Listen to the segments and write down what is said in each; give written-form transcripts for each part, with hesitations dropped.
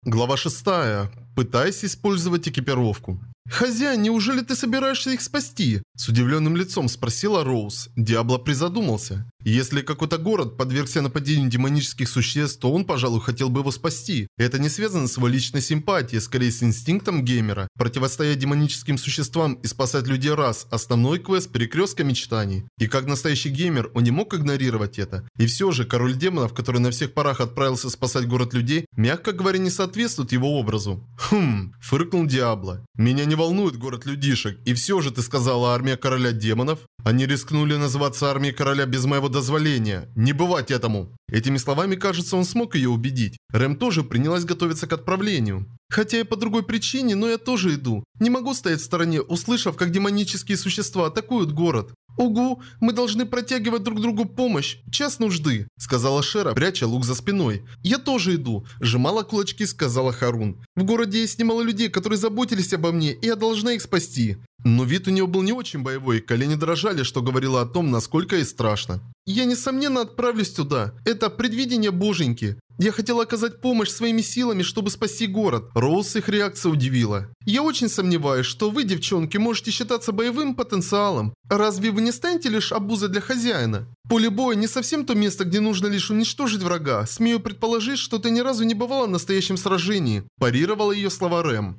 Глава 6. Пытаясь использовать экипировку. «Хозяин, неужели ты собираешься их спасти?» С удивленным лицом спросила Роуз. Диабло призадумался. Если какой-то город подвергся нападению демонических существ, то он, пожалуй, хотел бы его спасти. Это не связано с его личной симпатией, скорее с инстинктом геймера. Противостоять демоническим существам и спасать людей раз – основной квест перекрестка мечтаний. И как настоящий геймер, он не мог игнорировать это. И все же, король демонов, который на всех парах отправился спасать город людей, мягко говоря, не соответствует его образу. Фыркнул Диабло. «Меня не волнует город людишек, и все же ты сказала армия короля демонов? Они рискнули называться армией короля без моего дозволения. Не бывать этому!» Этими словами, кажется, он смог ее убедить. Рэм тоже принялась готовиться к отправлению. «Хотя и по другой причине, но я тоже иду. Не могу стоять в стороне, услышав, как демонические существа атакуют город. «Угу, мы должны протягивать друг другу помощь. Час нужды», — сказала Шера, пряча лук за спиной. «Я тоже иду», — сжимала кулачки, сказала Харун. «В городе есть немало людей, которые заботились обо мне, и я должна их спасти». Но вид у нее был не очень боевой, колени дрожали, что говорило о том, насколько ей страшно. «Я, несомненно, отправлюсь туда. Это предвидение боженьки. Я хотела оказать помощь своими силами, чтобы спасти город». Роуз их реакция удивила. «Я очень сомневаюсь, что вы, девчонки, можете считаться боевым потенциалом. Разве вы не станете лишь обузой для хозяина? Поле боя не совсем то место, где нужно лишь уничтожить врага. Смею предположить, что ты ни разу не бывала в настоящем сражении», – парировала ее слова Рэм.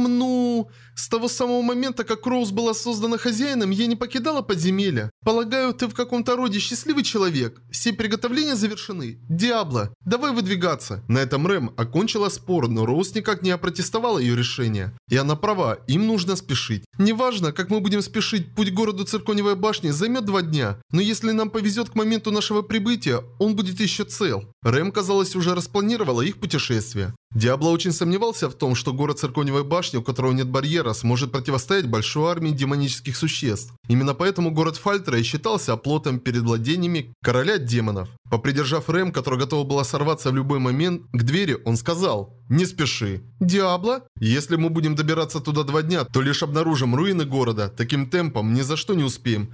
С того самого момента, как Роуз была создана хозяином, я не покидала подземелья. Полагаю, ты в каком-то роде счастливый человек. Все приготовления завершены. Диабло, давай выдвигаться». На этом Рэм окончила спор, но Роуз никак не опротестовала ее решение. И она права, им нужно спешить. «Неважно, как мы будем спешить, путь к городу Циркониевой башни займет 2 дня. Но если нам повезет к моменту нашего прибытия, он будет еще цел». Рэм, казалось, уже распланировала их путешествие. Диабло очень сомневался в том, что город Циркониевой башни, у которого нет барьера, сможет противостоять большой армии демонических существ. Именно поэтому город Фальтера и считался оплотом перед владениями короля демонов. Попридержав Рэм, которая готова была сорваться в любой момент, к двери он сказал: «Не спеши». «Диабло? Если мы будем добираться туда 2 дня, то лишь обнаружим руины города. Таким темпом ни за что не успеем».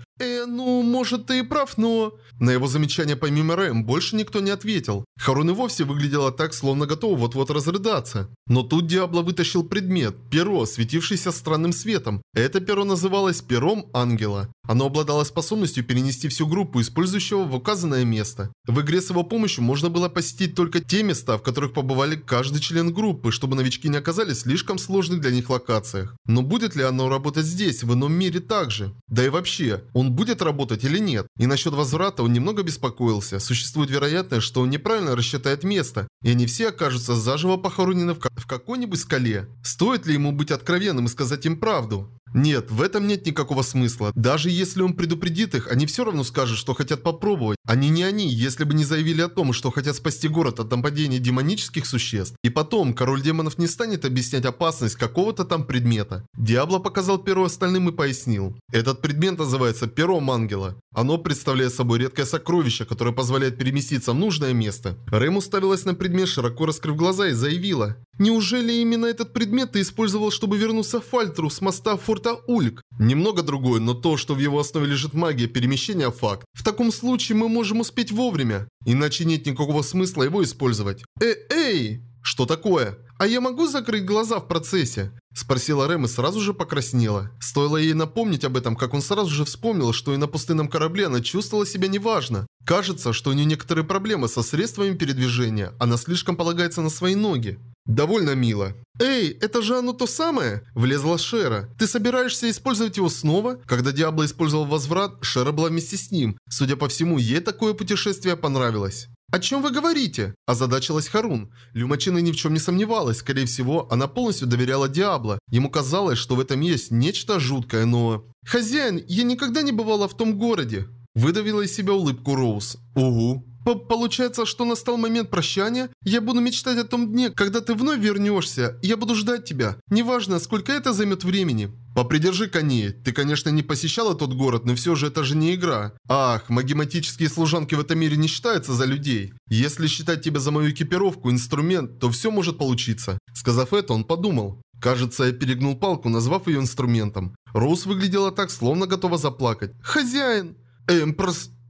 Может, ты и прав, но...» На его замечание помимо Рэм больше никто не ответил. Харун и вовсе выглядела так, словно готова вот-вот разрыдаться. Но тут Диабло вытащил предмет – перо, светившееся странным светом. Это перо называлось пером ангела. Оно обладало способностью перенести всю группу, использующего в указанное место. В игре с его помощью можно было посетить только те места, в которых побывали каждый член группы, чтобы новички не оказались в слишком сложных для них локациях. Но будет ли оно работать здесь, в ином мире также? Да и вообще, он будет работать или нет? И насчет возврата он немного беспокоился. Существует вероятность, что он неправильно рассчитает место, и они все окажутся заживо похоронены в какой-нибудь скале. Стоит ли ему быть откровенным и сказать им правду? Нет, в этом нет никакого смысла. Даже если он предупредит их, они все равно скажут, что хотят попробовать. Они не они, если бы не заявили о том, что хотят спасти город от нападения демонических существ. И потом, король демонов не станет объяснять опасность какого-то там предмета. Диабло показал перо остальным и пояснил. Этот предмет называется пером ангела. Оно представляет собой редкое сокровище, которое позволяет переместиться в нужное место. Рэм уставилась на предмет, широко раскрыв глаза, и заявила: «Неужели именно этот предмет ты использовал, чтобы вернуться в Фальтру с моста форта Ульк?» «Немного другое, но то, что в его основе лежит магия перемещения, факт. В таком случае мы можем успеть вовремя. Иначе нет никакого смысла его использовать». Эй! Что такое? «А я могу закрыть глаза в процессе?» Спросила Рэм и сразу же покраснела. Стоило ей напомнить об этом, как он сразу же вспомнил, что и на пустынном корабле она чувствовала себя неважно. Кажется, что у нее некоторые проблемы со средствами передвижения. Она слишком полагается на свои ноги. Довольно мило. «Эй, это же оно то самое?» Влезла Шера. «Ты собираешься использовать его снова?» Когда Диабло использовал возврат, Шера была вместе с ним. Судя по всему, ей такое путешествие понравилось. «О чем вы говорите?» – озадачилась Харун. Люмачина ни в чем не сомневалась. Скорее всего, она полностью доверяла Диабло. Ему казалось, что в этом есть нечто жуткое, но... «Хозяин, я никогда не бывала в том городе!» Выдавила из себя улыбку Роуз. «Угу». «Получается, что настал момент прощания? Я буду мечтать о том дне, когда ты вновь вернешься. Я буду ждать тебя. Неважно, сколько это займет времени». «Попридержи коней. Ты, конечно, не посещала тот город, но все же это же не игра. Ах, магематические служанки в этом мире не считаются за людей. Если считать тебя за мою экипировку, инструмент, то все может получиться». Сказав это, он подумал. Кажется, я перегнул палку, назвав ее инструментом. Роуз выглядела так, словно готова заплакать. «Хозяин!»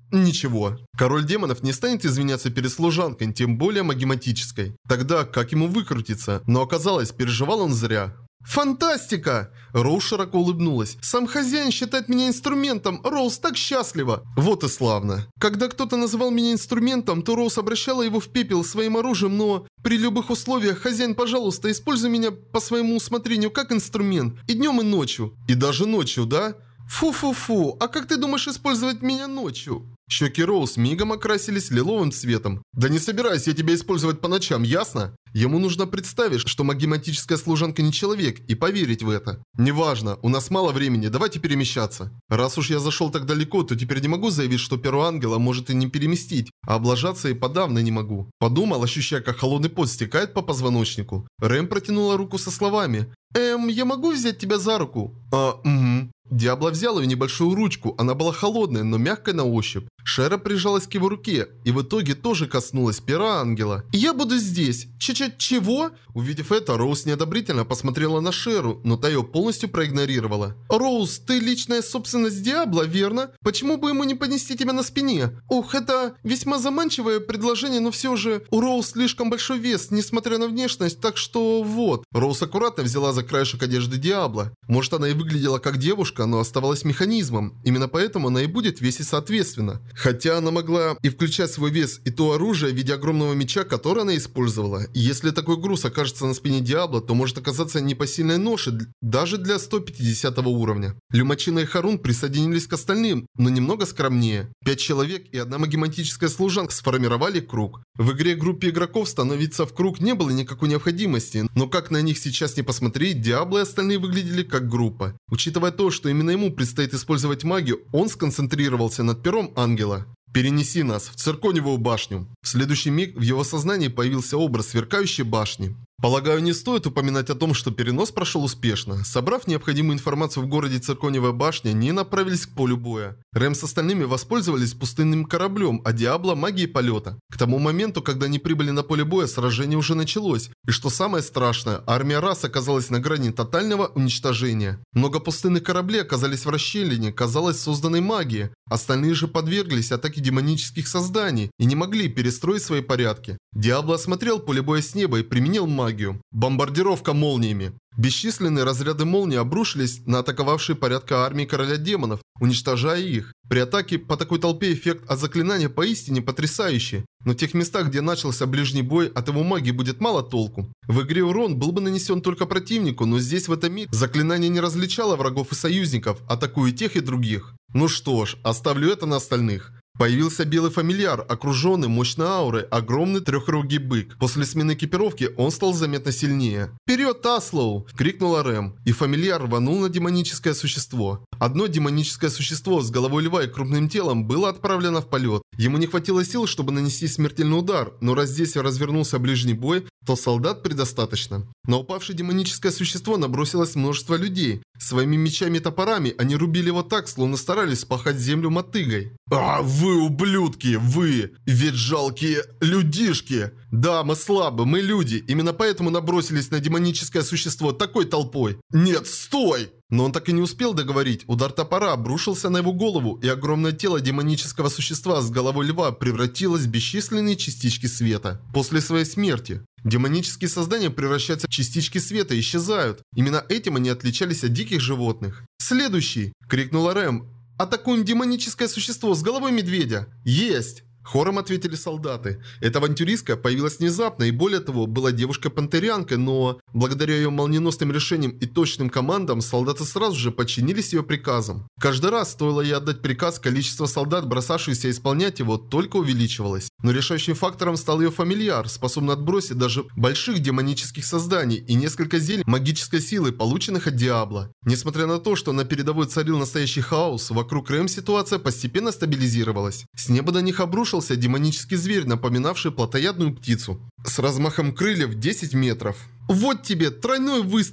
Ничего. Король демонов не станет извиняться перед служанкой, тем более магематической. Тогда как ему выкрутиться? Но оказалось, переживал он зря. «Фантастика!» Роуз широко улыбнулась. «Сам хозяин считает меня инструментом. Роуз так счастлива!» Вот и славно. Когда кто-то называл меня инструментом, то Роуз обращала его в пепел своим оружием, но при любых условиях, хозяин, пожалуйста, используй меня по своему усмотрению как инструмент. И днем, и ночью. И даже ночью, да? Фу-фу-фу, а как ты думаешь использовать меня ночью? Щеки Роуз мигом окрасились лиловым цветом. «Да не собираюсь я тебя использовать по ночам, ясно?» Ему нужно представить, что магематическая служанка не человек, и поверить в это. «Неважно, у нас мало времени, давайте перемещаться. Раз уж я зашел так далеко, то теперь не могу заявить, что перо ангела может и не переместить, а облажаться и подавно не могу». Подумал, ощущая, как холодный пот стекает по позвоночнику. Рэм протянула руку со словами. Я могу взять тебя за руку?» Угу». Диабло взял ее небольшую ручку, она была холодная, но мягкая на ощупь. Шера прижалась к его руке и в итоге тоже коснулась пера ангела. «Я буду здесь. Чего?» Увидев это, Роуз неодобрительно посмотрела на Шеру, но та ее полностью проигнорировала. «Роуз, ты личная собственность Диабло, верно? Почему бы ему не понести тебя на спине? Ух, это весьма заманчивое предложение, но все же у Роуз слишком большой вес, несмотря на внешность, так что вот». Роуз аккуратно взяла за краешек одежды Диабло. Может, она и выглядела как девушка, но оставалась механизмом. Именно поэтому она и будет весить соответственно. Хотя она могла и включать свой вес и то оружие в виде огромного меча, которое она использовала. И если такой груз окажется на спине Диабло, то может оказаться непосильной ношей даже для 150 уровня. Люмачина и Харун присоединились к остальным, но немного скромнее. 5 человек и одна магематическая служанка сформировали круг. В игре группе игроков становиться в круг не было никакой необходимости, но как на них сейчас не посмотреть, Диабло и остальные выглядели как группа. Учитывая то, что именно ему предстоит использовать магию, он сконцентрировался над пером ангела. «Перенеси нас в цирконевую башню». В следующий миг в его сознании появился образ сверкающей башни. Полагаю, не стоит упоминать о том, что перенос прошел успешно. Собрав необходимую информацию в городе Цирконевая башня, они направились к полю боя. Рэм с остальными воспользовались пустынным кораблем, а Диабло – магией полета. К тому моменту, когда они прибыли на поле боя, сражение уже началось. И что самое страшное, армия рас оказалась на грани тотального уничтожения. Много пустынных кораблей оказались в расщелине, казалось, созданной магией. Остальные же подверглись атаке демонических созданий и не могли перестроить свои порядки. Диабло осмотрел поле боя с неба и применил магию. Бомбардировка молниями. Бесчисленные разряды молний обрушились на атаковавшие порядка армии короля демонов, уничтожая их. При атаке по такой толпе эффект от заклинания поистине потрясающий. Но в тех местах, где начался ближний бой, от его магии будет мало толку. В игре урон был бы нанесен только противнику, но здесь в этом мире заклинание не различало врагов и союзников, атакуя тех и других. Ну что ж, оставлю это на остальных. Появился белый фамильяр, окруженный мощной аурой, огромный трехрогий бык. После смены экипировки он стал заметно сильнее. «Вперед, Аслоу!» – крикнула Рэм, и фамильяр рванул на демоническое существо. Одно демоническое существо с головой льва и крупным телом было отправлено в полет. Ему не хватило сил, чтобы нанести смертельный удар, но раз здесь развернулся ближний бой, то солдат предостаточно. На упавшее демоническое существо набросилось множество людей. Своими мечами и топорами они рубили его так, словно старались спахать землю мотыгой. «А, вы ублюдки, вы! Ведь жалкие людишки! Да, мы слабы, мы люди, именно поэтому набросились на демоническое существо такой толпой. Нет, стой!» Но он так и не успел договорить. Удар топора обрушился на его голову, и огромное тело демонического существа с головой льва превратилось в бесчисленные частички света. После своей смерти демонические создания превращаются в частички света и исчезают. Именно этим они отличались от диких животных. «Следующий!» – крикнула Рэм. «Атакуем демоническое существо с головой медведя!» «Есть!» Хором ответили солдаты. Эта авантюристка появилась внезапно и более того, была девушкой-пантерянкой, но благодаря ее молниеносным решениям и точным командам, солдаты сразу же подчинились ее приказам. Каждый раз, стоило ей отдать приказ, количество солдат, бросавшихся исполнять его, только увеличивалось. Но решающим фактором стал ее фамильяр, способный отбросить даже больших демонических созданий и несколько зелий магической силы, полученных от Диабло. Несмотря на то, что на передовой царил настоящий хаос, вокруг Рэм ситуация постепенно стабилизировалась. С неба до них обрушился демонический зверь, напоминавший плотоядную птицу. С размахом крыльев 10 метров. «Вот тебе тройной выстрел!»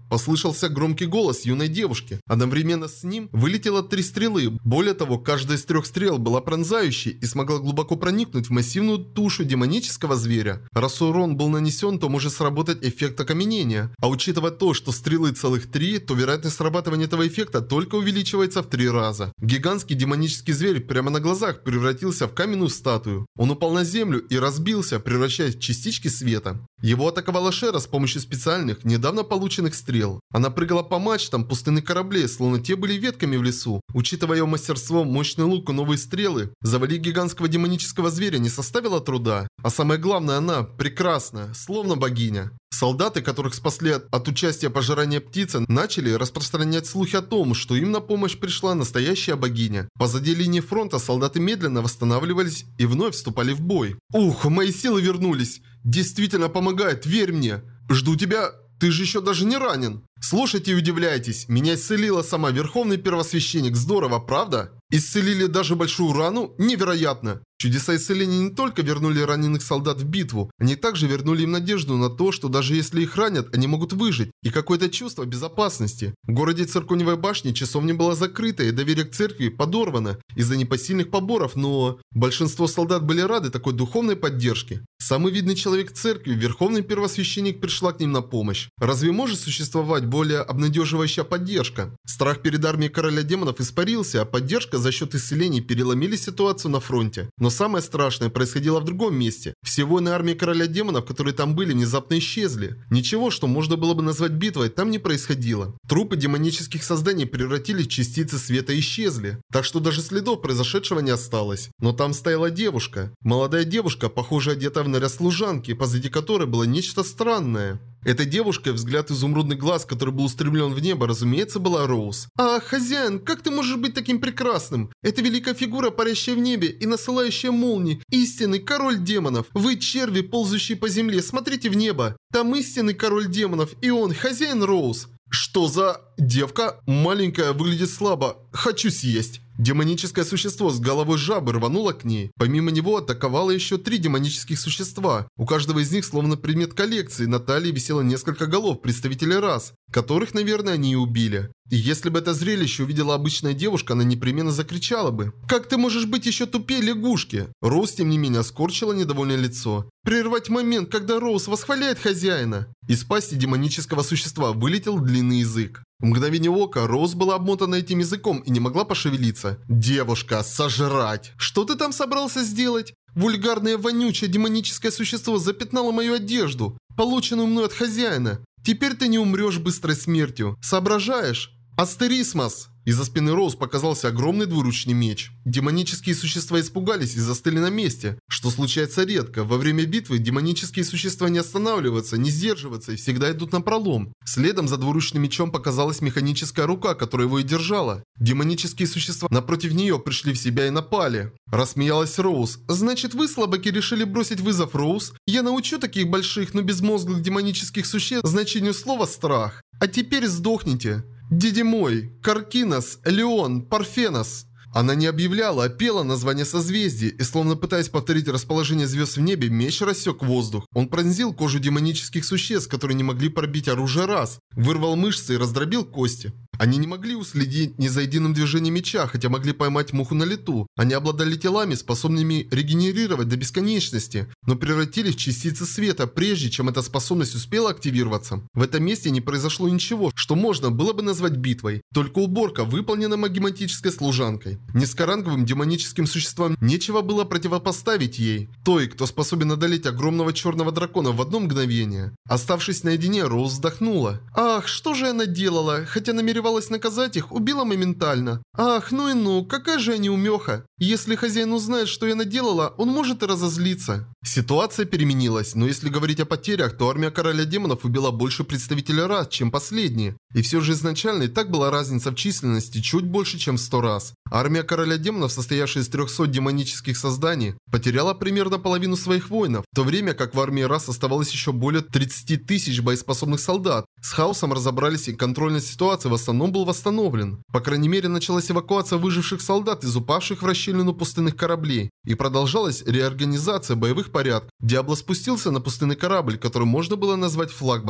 Послышался громкий голос юной девушки. Одновременно с ним вылетело 3 стрелы. Более того, каждая из 3 стрел была пронзающей и смогла глубоко проникнуть в массивную тушу демонического зверя. Раз урон был нанесен, то может сработать эффект окаменения. А учитывая то, что стрелы целых 3, то вероятность срабатывания этого эффекта только увеличивается в 3 раза. Гигантский демонический зверь прямо на глазах превратился в каменную статую. Он упал на землю и разбился, превращаясь в частички света. Его атаковала Шера с помощью специальных, недавно полученных стрел. Она прыгала по мачтам пустынных кораблей, словно те были ветками в лесу. Учитывая ее мастерство, мощный лук и новые стрелы, завалить гигантского демонического зверя не составило труда. А самое главное, она прекрасна, словно богиня. Солдаты, которых спасли от участия пожирания птицы, начали распространять слухи о том, что им на помощь пришла настоящая богиня. Позади линии фронта солдаты медленно восстанавливались и вновь вступали в бой. Ух, мои силы вернулись. Действительно помогает, верь мне. Жду тебя. Ты же еще даже не ранен. Слушайте и удивляйтесь. Меня исцелила сама Верховный Первосвященник. Здорово, правда? Исцелили даже большую рану? Невероятно. Чудеса исцеления не только вернули раненых солдат в битву, они также вернули им надежду на то, что даже если их ранят, они могут выжить, и какое-то чувство безопасности. В городе Цирконевой башни часовня была закрыта, и доверие к церкви подорвано из-за непосильных поборов, но большинство солдат были рады такой духовной поддержке. Самый видный человек церкви, Верховный Первосвященник, пришла к ним на помощь. Разве может существовать более обнадеживающая поддержка? Страх перед армией короля демонов испарился, а поддержка за счет исцелений переломили ситуацию на фронте. Но самое страшное происходило в другом месте. Все воины армии короля демонов, которые там были, внезапно исчезли. Ничего, что можно было бы назвать битвой, там не происходило. Трупы демонических созданий превратились в частицы света и исчезли. Так что даже следов произошедшего не осталось. Но там стояла девушка. Молодая девушка, похоже, одетая в наряд служанки, позади которой было нечто странное. Эта девушка, взгляд изумрудный глаз, который был устремлен в небо, разумеется, была Роуз. «А, хозяин, как ты можешь быть таким прекрасным? Это великая фигура, парящая в небе и насылающая молнии. Истинный король демонов. Вы, черви, ползущие по земле, смотрите в небо. Там истинный король демонов, и он, хозяин Роуз». «Что за... девка? Маленькая, выглядит слабо. Хочу съесть». Демоническое существо с головой жабы рвануло к ней. Помимо него атаковало еще 3 демонических существа. У каждого из них, словно предмет коллекции, на талии висело несколько голов представителей рас, которых, наверное, они и убили. И если бы это зрелище увидела обычная девушка, она непременно закричала бы: «Как ты можешь быть еще тупее лягушки?» Роуз, тем не менее, скорчила недовольное лицо. Прервать момент, когда Роуз восхваляет хозяина. Из пасти демонического существа вылетел длинный язык. В мгновение ока Роуз была обмотана этим языком и не могла пошевелиться. «Девушка, сожрать! Что ты там собрался сделать? Вульгарное, вонючее демоническое существо запятнало мою одежду, полученную мной от хозяина. Теперь ты не умрешь быстрой смертью. Соображаешь? Астерисмос!» Из-за спины Роуз показался огромный двуручный меч. Демонические существа испугались и застыли на месте, что случается редко. Во время битвы демонические существа не останавливаются, не сдерживаются и всегда идут напролом. Следом за двуручным мечом показалась механическая рука, которая его и держала. Демонические существа напротив нее пришли в себя и напали. Рассмеялась Роуз. «Значит, вы, слабаки, решили бросить вызов, Роуз? Я научу таких больших, но безмозглых демонических существ значению слова «страх». А теперь сдохните. Дидимой, Каркинос, Леон, Парфенос». Она не объявляла, а пела название созвездий, и словно пытаясь повторить расположение звезд в небе, меч рассек воздух. Он пронзил кожу демонических существ, которые не могли пробить оружие раз, вырвал мышцы и раздробил кости. Они не могли уследить ни за единым движением меча, хотя могли поймать муху на лету. Они обладали телами, способными регенерировать до бесконечности, но превратились в частицы света, прежде чем эта способность успела активироваться. В этом месте не произошло ничего, что можно было бы назвать битвой. Только уборка, выполненная магематической служанкой. Низкоранговым демоническим существам нечего было противопоставить ей. Той, кто способен одолеть огромного черного дракона в одно мгновение. Оставшись наедине, Роуз вздохнула. «Ах, что же я наделала? Хотя намеревалась наказать их, убила моментально. Ах, ну и ну, какая же я неумеха. Если хозяин узнает, что я наделала, он может и разозлиться». Ситуация переменилась, но если говорить о потерях, то армия короля демонов убила больше представителей рас, чем последние. И все же изначально и так была разница в численности чуть больше, чем в 100 раз. Армия короля демонов, состоявшая из 300 демонических созданий, потеряла примерно половину своих воинов, в то время как в армии рас оставалось еще более 30 тысяч боеспособных солдат. С хаосом разобрались, и контроль над ситуацией в основном был восстановлен. По крайней мере, началась эвакуация выживших солдат из упавших в расщелину пустынных кораблей. И продолжалась реорганизация боевых порядков. Диабло спустился на пустынный корабль, который можно было назвать флагманом.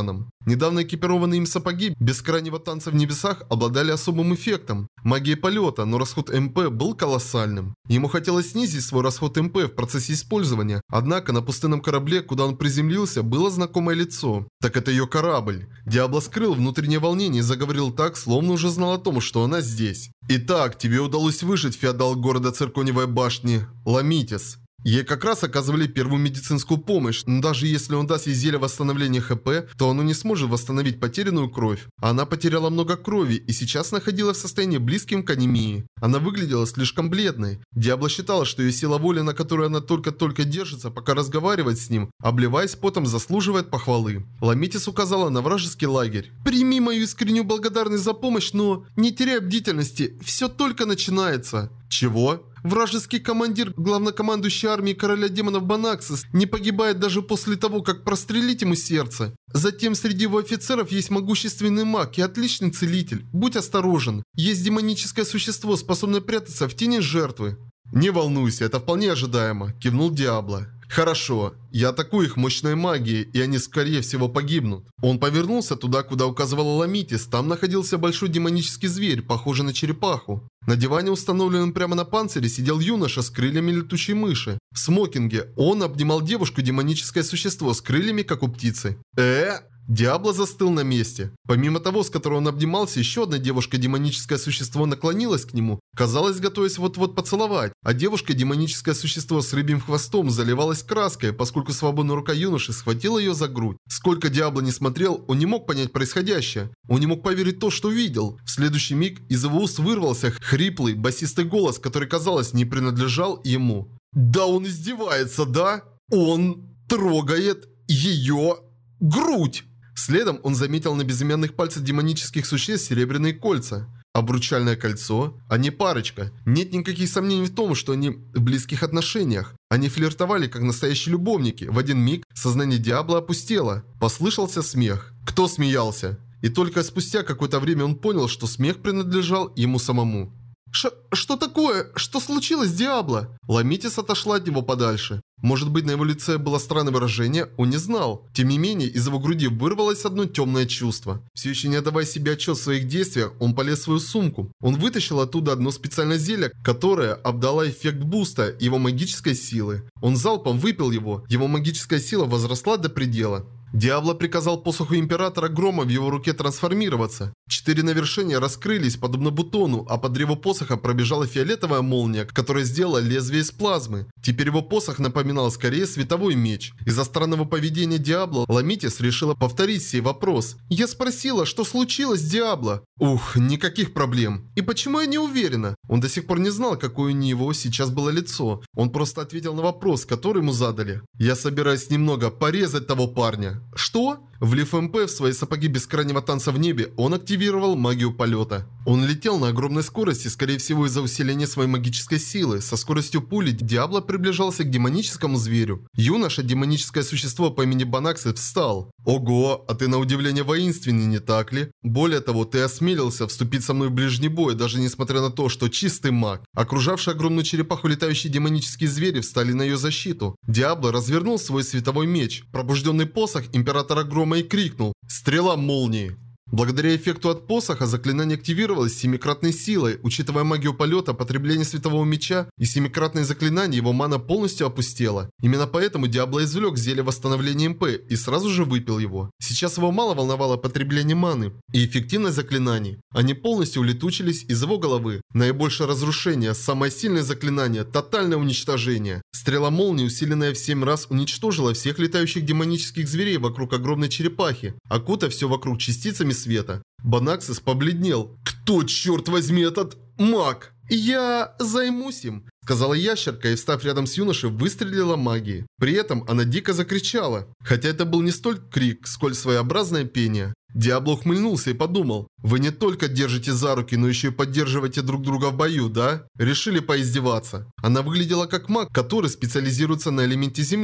Недавно экипированные им сапоги бескрайнего танца в небесах обладали особым эффектом. Магия полета, но расход МП был колоссальным. Ему хотелось снизить свой расход МП в процессе использования. Однако на пустынном корабле, куда он приземлился, было знакомое лицо. Так это ее корабль. Диабло скрыл внутреннее волнение и заговорил так, словно уже знал о том, что она здесь. «Итак, тебе удалось выжить, феодал города Цирконевой башни, Ламитис». Ей как раз оказывали первую медицинскую помощь, но даже если он даст ей зелье восстановления ХП, то оно не сможет восстановить потерянную кровь. Она потеряла много крови и сейчас находилась в состоянии близким к анемии. Она выглядела слишком бледной. Диабло считала, что ее сила воли, на которой она только-только держится, пока разговаривает с ним, обливаясь потом, заслуживает похвалы. Ламитис указала на вражеский лагерь. «Прими мою искреннюю благодарность за помощь, но не теряй бдительности, все только начинается». «Чего?» Вражеский командир, главнокомандующий армией короля демонов Банаксис, не погибает даже после того, как прострелить ему сердце. Затем среди его офицеров есть могущественный маг и отличный целитель. Будь осторожен. Есть демоническое существо, способное прятаться в тени жертвы. «Не волнуйся, это вполне ожидаемо», – кивнул Диабло. «Хорошо, я атакую их мощной магией, и они скорее всего погибнут». Он повернулся туда, куда указывала Ламитис. Там находился большой демонический зверь, похожий на черепаху. На диване, установленном прямо на панцире, сидел юноша с крыльями летучей мыши. В смокинге он обнимал девушку, демоническое существо с крыльями, как у птицы. Диабло застыл на месте. Помимо того, с которой он обнимался, еще одна девушка, демоническое существо, наклонилась к нему, казалось, готовясь вот-вот поцеловать, а девушка, демоническое существо с рыбьим хвостом, заливалась краской, поскольку свободная рука юноши схватила ее за грудь. Сколько Диабло не смотрел, он не мог понять происходящее. Он не мог поверить в то, что видел. В следующий миг из его уст вырвался хриплый, басистый голос, который, казалось, не принадлежал ему. «Да он издевается, да? Он трогает ее грудь!» Следом он заметил на безымянных пальцах демонических существ серебряные кольца. Обручальное кольцо, а не парочка. Нет никаких сомнений в том, что они в близких отношениях. Они флиртовали, как настоящие любовники. В один миг сознание Диабло опустело. Послышался смех. Кто смеялся? И только спустя какое-то время он понял, что смех принадлежал ему самому. «Что такое? Что случилось, Диабло?» Ламитис отошла от него подальше. Может быть, на его лице было странное выражение, он не знал. Тем не менее, из его груди вырвалось одно темное чувство. Все еще не отдавая себе отчет в своих действиях, он полез в свою сумку. Он вытащил оттуда одно специальное зелье, которое обдало эффект буста его магической силы. Он залпом выпил его. Его магическая сила возросла до предела. Диабло приказал посоху Императора Грома в его руке трансформироваться. 4 навершения раскрылись, подобно бутону, а по древу посоха пробежала фиолетовая молния, которая сделала лезвие из плазмы. Теперь его посох напоминал скорее световой меч. Из-за странного поведения Диабло, Ламитис решила повторить сей вопрос. «Я спросила, что случилось, Диабло?» «Ух, никаких проблем. И почему я не уверена?» Он до сих пор не знал, какое у него сейчас было лицо. Он просто ответил на вопрос, который ему задали. «Я собираюсь немного порезать того парня». «Что?» Влив МП в свои сапоги бескрайнего танца в небе, он активировал магию полета. Он летел на огромной скорости, скорее всего из-за усиления своей магической силы. Со скоростью пули Диабло приближался к демоническому зверю. Юноша, демоническое существо по имени Банаксис, встал. «Ого, а ты на удивление воинственный, не так ли? Более того, ты осмелился вступить со мной в ближний бой, даже несмотря на то, что чистый маг». Окружавшие огромную черепаху летающие демонические звери встали на ее защиту. Диабло развернул свой световой меч. Пробужденный посох Императора Грома и крикнул «Стрела молнии!». Благодаря эффекту от посоха заклинание активировалось семикратной силой. Учитывая магию полета, потребление светового меча и семикратные заклинания, его мана полностью опустела. Именно поэтому Диабло извлек зелье восстановления МП и сразу же выпил его. Сейчас его мало волновало потребление маны и эффективность заклинаний. Они полностью улетучились из его головы. Наибольшее разрушение, самое сильное заклинание, тотальное уничтожение. Стрела молнии, усиленная в 7 раз, уничтожила всех летающих демонических зверей вокруг огромной черепахи, окутав все вокруг частицами света. Банаксис побледнел. «Кто, черт возьми, этот маг?» «Я займусь им», — сказала ящерка и, встав рядом с юношей, выстрелила магией. При этом она дико закричала. Хотя это был не столь крик, сколь своеобразное пение. Диабло ухмыльнулся и подумал. «Вы не только держите за руки, но еще и поддерживаете друг друга в бою, да?» Решили поиздеваться. Она выглядела как маг, который специализируется на элементе земли.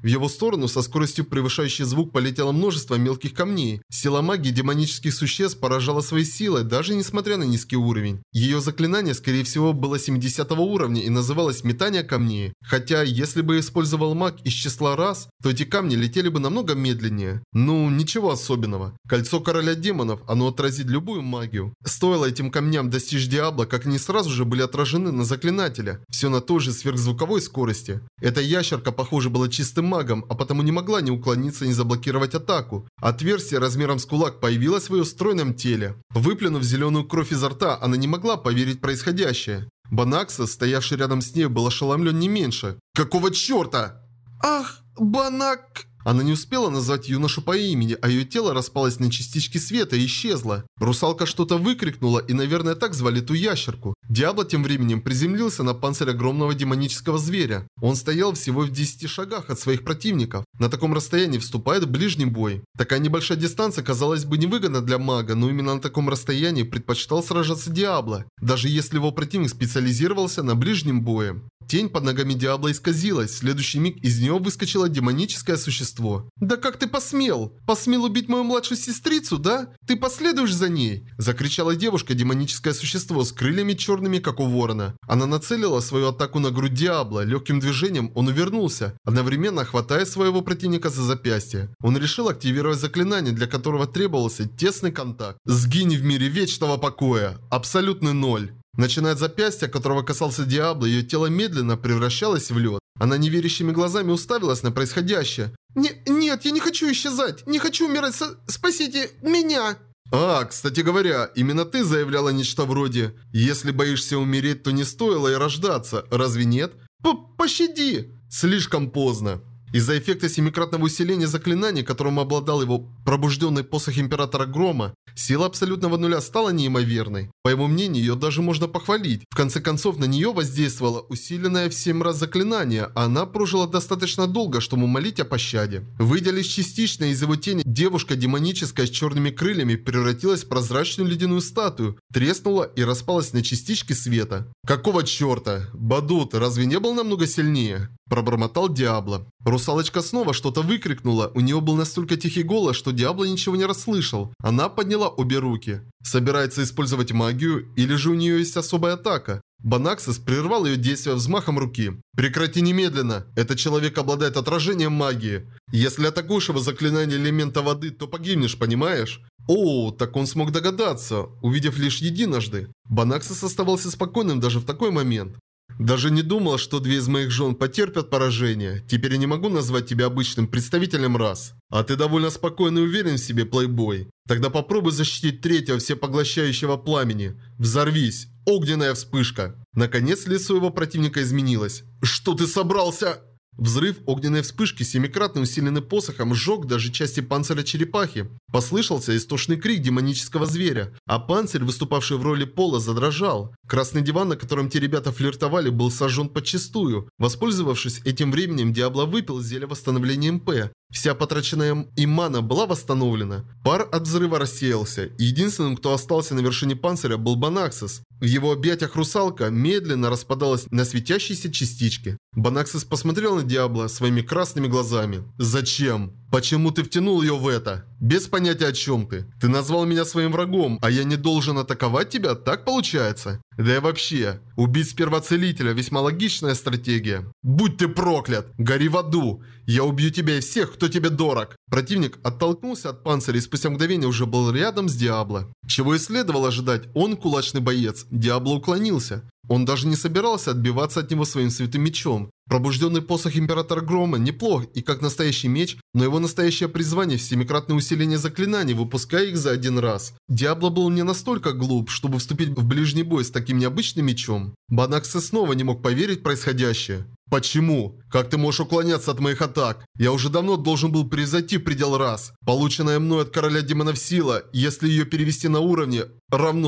В его сторону со скоростью превышающей звук полетело множество мелких камней. Сила магии демонических существ поражала своей силой, даже несмотря на низкий уровень. Ее заклинание, скорее всего, было 70 уровня и называлось «Метание камней». Хотя, если бы использовал маг из числа раз, то эти камни летели бы намного медленнее. Ну, ничего особенного. Кольцо короля демонов, оно отразит любую магию. Стоило этим камням достичь Диабло, как они сразу же были отражены на заклинателя. Все на той же сверхзвуковой скорости. Эта ящерка, похоже, была чистым магом, а потому не могла ни уклониться, ни заблокировать атаку. Отверстие размером с кулак появилось в ее стройном теле. Выплюнув зеленую кровь изо рта, она не могла поверить в происходящее. Банаксос, стоявший рядом с ней, был ошеломлен не меньше. «Какого черта?» «Ах, Банак...» Она не успела назвать юношу по имени, а ее тело распалось на частички света и исчезло. Русалка что-то выкрикнула, и, наверное, так звали ту ящерку. Диабло тем временем приземлился на панцирь огромного демонического зверя. Он стоял всего в 10 шагах от своих противников. На таком расстоянии вступает в ближний бой. Такая небольшая дистанция, казалось бы, невыгодна для мага, но именно на таком расстоянии предпочитал сражаться Диабло, даже если его противник специализировался на ближнем бое. Тень под ногами Диабло исказилась, в следующий миг из нее выскочило демоническое существо. «Да как ты посмел? Посмел убить мою младшую сестрицу, да? Ты последуешь за ней?» Закричала девушка, демоническое существо с крыльями черными, как у ворона. Она нацелила свою атаку на грудь Диабло. Легким движением он увернулся, одновременно хватая своего противника за запястье. Он решил активировать заклинание, для которого требовался тесный контакт. «Сгинь в мире вечного покоя! Абсолютный ноль!» Начиная от запястья, которого касался Диабло, ее тело медленно превращалось в лед. Она неверящими глазами уставилась на происходящее. «Нет, я не хочу исчезать! Не хочу умирать! Спасите меня!» «А, кстати говоря, именно ты заявляла нечто вроде «Если боишься умереть, то не стоило и рождаться, разве нет?» «Пощади!» Слишком поздно. Из-за эффекта семикратного усиления заклинаний, которым обладал его пробужденный посох Императора Грома, сила абсолютного нуля стала неимоверной. По его мнению, ее даже можно похвалить. В конце концов, на нее воздействовало усиленное в 7 раз заклинание, а она прожила достаточно долго, чтобы молить о пощаде. Выйдя лишь частично из его тени, девушка демоническая с черными крыльями превратилась в прозрачную ледяную статую, треснула и распалась на частички света. «Какого черта? Бадут, разве не был намного сильнее?» Пробормотал Диабло. Русалочка снова что-то выкрикнула. У нее был настолько тихий голос, что Диабло ничего не расслышал. Она подняла обе руки. Собирается использовать магию, или же у нее есть особая атака? Банаксос прервал ее действие взмахом руки. «Прекрати немедленно! Этот человек обладает отражением магии. Если атакуешь его заклинание элемента воды, то погибнешь, понимаешь?» О, так он смог догадаться, увидев лишь единожды. Банаксос оставался спокойным даже в такой момент. «Даже не думал, что 2 из моих жен потерпят поражение. Теперь я не могу назвать тебя обычным представителем рас. А ты довольно спокойно и уверен в себе, плейбой. Тогда попробуй защитить 3-го всепоглощающего пламени. Взорвись! Огненная вспышка!» Наконец лицо его противника изменилось. «Что ты собрался?» Взрыв огненной вспышки, семикратно усиленный посохом, сжег даже части панциря черепахи. Послышался истошный крик демонического зверя, а панцирь, выступавший в роли пола, задрожал. Красный диван, на котором те ребята флиртовали, был сожжен подчистую. Воспользовавшись этим временем, Диабло выпил зелье восстановления МП. Вся потраченная им мана была восстановлена. Пар от взрыва рассеялся, и единственным, кто остался на вершине панциря, был Банаксос. В его объятиях русалка медленно распадалась на светящиеся частички. Банаксос посмотрел на Диабло своими красными глазами. «Зачем? Почему ты втянул ее в это? Без понятия, о чем ты. Ты назвал меня своим врагом, а я не должен атаковать тебя? Так получается? Да и вообще, убить сперва целителя – весьма логичная стратегия. Будь ты проклят! Гори в аду! Я убью тебя и всех, кто тебе дорог!» Противник оттолкнулся от панциря и спустя мгновение уже был рядом с Диабло. Чего и следовало ожидать, он кулачный боец. Диабло уклонился. Он даже не собирался отбиваться от него своим святым мечом. Пробужденный посох Императора Грома неплох и как настоящий меч, но его настоящее призвание в 7-кратное усиление заклинаний, выпуская их за один раз. Диабло был не настолько глуп, чтобы вступить в ближний бой с таким необычным мечом. Банаксос снова не мог поверить в происходящее. «Почему? Как ты можешь уклоняться от моих атак? Я уже давно должен был превзойти предел раз. Полученная мной от короля демонов сила, если ее перевести на уровне, равно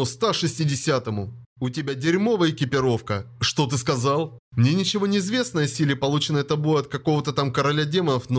160-му. У тебя дерьмовая экипировка. Что ты сказал? Мне ничего не известно о силе, полученной тобой от какого-то там короля демонов, но...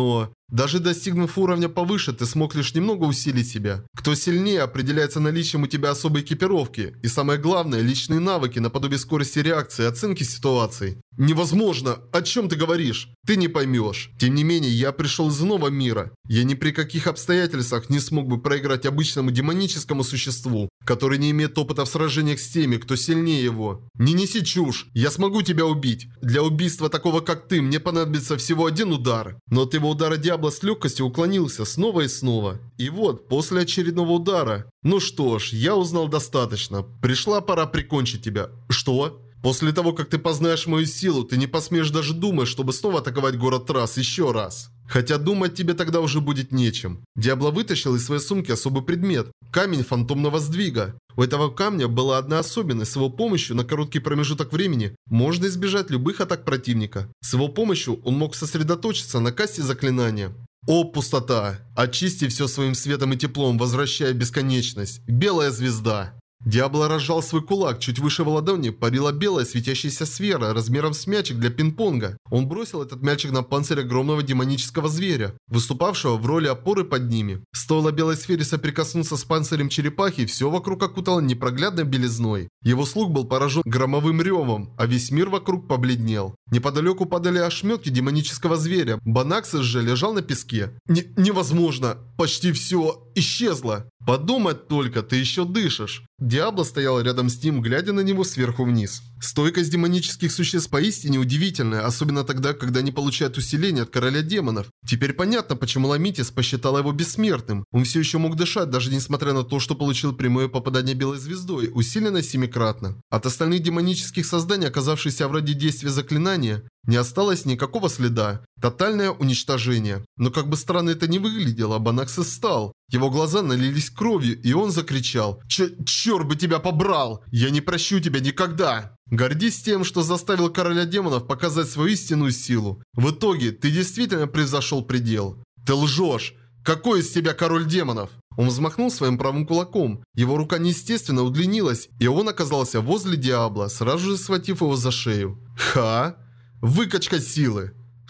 Даже достигнув уровня повыше, ты смог лишь немного усилить себя. Кто сильнее, определяется наличием у тебя особой экипировки. И самое главное, личные навыки наподобие скорости реакции и оценки ситуаций. Невозможно! О чем ты говоришь? Ты не поймешь. Тем не менее, я пришел из иного мира. Я ни при каких обстоятельствах не смог бы проиграть обычному демоническому существу, который не имеет опыта в сражениях с теми, кто сильнее его. Не неси чушь. Я смогу тебя убить. Для убийства такого, как ты, мне понадобится всего один удар. Но от его удара Диабло с легкостью уклонился снова и снова. И вот, после очередного удара... Ну что ж, я узнал достаточно. Пришла пора прикончить тебя. Что? После того, как ты познаешь мою силу, ты не посмеешь даже думать, чтобы снова атаковать город Трасс еще раз. Хотя думать тебе тогда уже будет нечем. Диабло вытащил из своей сумки особый предмет – камень фантомного сдвига. У этого камня была одна особенность. С его помощью на короткий промежуток времени можно избежать любых атак противника. С его помощью он мог сосредоточиться на касте заклинания. О, пустота! Очисти все своим светом и теплом, возвращая бесконечность. Белая звезда. Диабло разжал свой кулак, чуть выше в ладони парила белая светящаяся сфера размером с мячик для пинг-понга. Он бросил этот мячик на панцирь огромного демонического зверя, выступавшего в роли опоры под ними. Стоило белой сфере соприкоснуться с панцирем черепахи, все вокруг окутало непроглядной белизной. Его слух был поражен громовым ревом, а весь мир вокруг побледнел. Неподалеку падали ошметки демонического зверя. Банаксис же лежал на песке. Невозможно! Почти все исчезло! Подумать только, ты еще дышишь. Диабло стоял рядом с ним, глядя на него сверху вниз. Стойкость демонических существ поистине удивительная, особенно тогда, когда они получают усиление от короля демонов. Теперь понятно, почему Ламитис посчитала его бессмертным. Он все еще мог дышать, даже несмотря на то, что получил прямое попадание белой звездой, усиленное семикратно. От остальных демонических созданий, оказавшихся в ради действия заклинания, не осталось никакого следа. Тотальное уничтожение. Но как бы странно это ни выглядело, Банаксис встал. Его глаза налились кровью, и он закричал: «Черт бы тебя побрал! Я не прощу тебя никогда!» Гордись тем, что заставил короля демонов показать свою истинную силу. В итоге, ты действительно превзошел предел. Ты лжешь! Какой из тебя король демонов? Он взмахнул своим правым кулаком. Его рука неестественно удлинилась, и он оказался возле Диабло, сразу же схватив его за шею. Ха! Выкачка силы.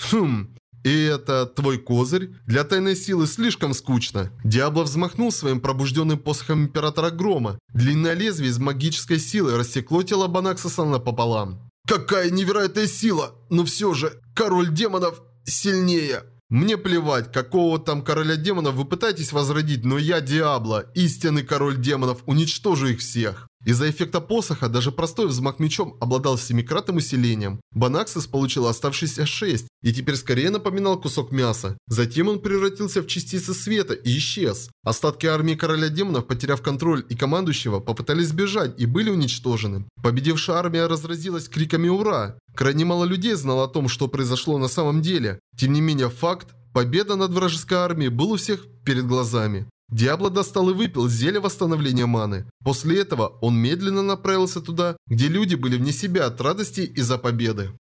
И это твой козырь? Для тайной силы слишком скучно. Диабло взмахнул своим пробужденным посохом Императора Грома. Длинное лезвие из магической силы рассекло тело Банаксиса напополам. Какая невероятная сила! Но все же, король демонов сильнее. Мне плевать, какого там короля демонов вы пытаетесь возродить, но я Диабло, истинный король демонов, уничтожу их всех. Из-за эффекта посоха даже простой взмах мечом обладал семикратным усилением. Банаксис получил оставшиеся 6 и теперь скорее напоминал кусок мяса. Затем он превратился в частицы света и исчез. Остатки армии короля демонов, потеряв контроль и командующего, попытались сбежать и были уничтожены. Победившая армия разразилась криками «Ура!». Крайне мало людей знало о том, что произошло на самом деле. Тем не менее, факт победы над вражеской армией был у всех перед глазами. Диабло достал и выпил зелье восстановления маны. После этого он медленно направился туда, где люди были вне себя от радости из-за победы.